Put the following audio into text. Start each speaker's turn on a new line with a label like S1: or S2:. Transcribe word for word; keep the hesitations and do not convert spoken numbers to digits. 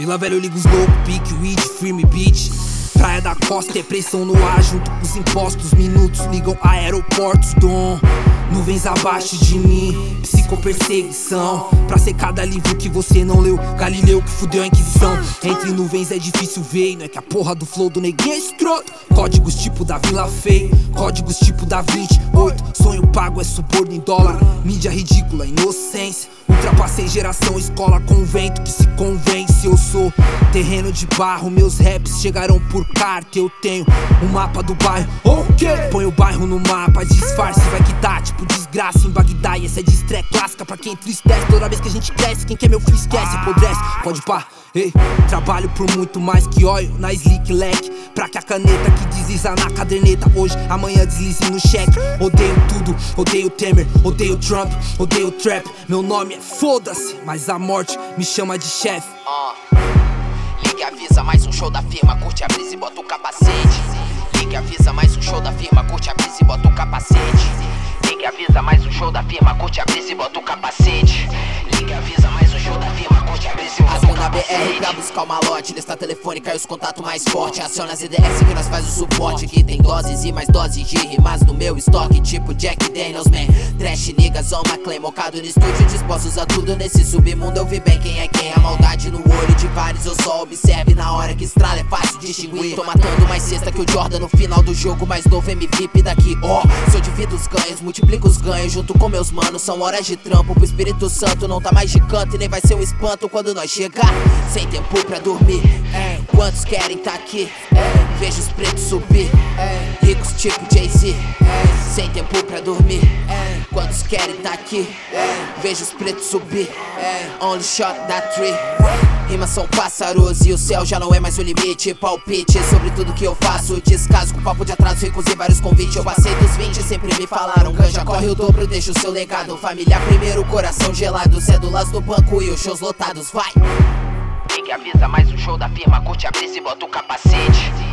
S1: Vila Velha eu ligo os loucos, pique, weed, firme beat. Praia da Costa é pressão no ar, junto com os impostos. Minutos ligam aeroportos, dom. Nuvens abaixo de mim, psicoperseguição. Pra ser cada livro que você não leu, Galileu que fudeu a Inquisição. Entre nuvens é difícil ver, não é que a porra do flow do neguinho é escroto. Códigos tipo da Vila Feia, códigos tipo da vinte e oito. Sonho pago é suborno em dólar, mídia ridícula, inocência. Ultrapassei geração, escola, convento que se convence. Eu sou terreno de barro, meus raps chegarão por carta. Eu tenho um mapa do bairro, ok? Põe o bairro no mapa, disfarce, vai que dá, tipo desgraça em Bagdá. E essa é distré clássica pra quem entristece. Toda vez que a gente cresce, quem quer meu filho esquece, apodrece, pode pá, ei. Trabalho por muito mais que óleo na slick leque, pra que a caneta que desliza na caderneta hoje, amanhã deslize no cheque. Odeio tudo, odeio Temer, odeio Trump, odeio trap. Meu nome é foda-se, mas a morte me chama de chefe.
S2: uh. Ligue, avisa, mais um show da firma, curte a brisa e bota o capacete. Ligue, avisa, mais um show da firma, curte a brisa e bota o capacete. Ligue, avisa, mais um show da firma, curte a brisa e bota o capacete. Ligue, avisa, mais um show da firma, curte a brisa e bota o capacete. Na B R pra buscar o malote, lista telefônica e os contatos mais fortes. Aciona as E D S que nós faz o suporte. Que tem doses e mais doses de rimas no meu estoque, tipo Jack Daniels, man. Trash niggas on my claim, mocado no estúdio, dispostos a tudo nesse submundo. Eu vi bem quem é quem, a maldade no olho de vários eu só observo. E na hora que estrala é fácil distinguir. Tô matando mais cesta que o Jordan no final do jogo, mais novo M V P daqui, ó. Oh, se eu divido os ganhos, multiplico os ganhos junto com meus manos. São horas de trampo pro Espírito Santo, não tá mais de canto e nem vai ser um espanto quando nós chegar. Sem tempo pra dormir, quantos querem tá aqui? Vejo os pretos subir, ricos tipo Jay-Z. Sem tempo pra dormir, quantos querem tá aqui? Vejo os pretos subir, only shot that tree. Rimas são pássaros e o céu já não é mais o limite. Palpite sobre tudo que eu faço, descaso com papo de atraso, recusei vários convites. Eu passei dos vinte, sempre me falaram, canja corre o dobro, deixa o seu legado. Família primeiro, coração gelado, cédulas do banco e os shows lotados, vai! Ligue, avisa, mais um show da firma, curte a brisa e bota o capacete.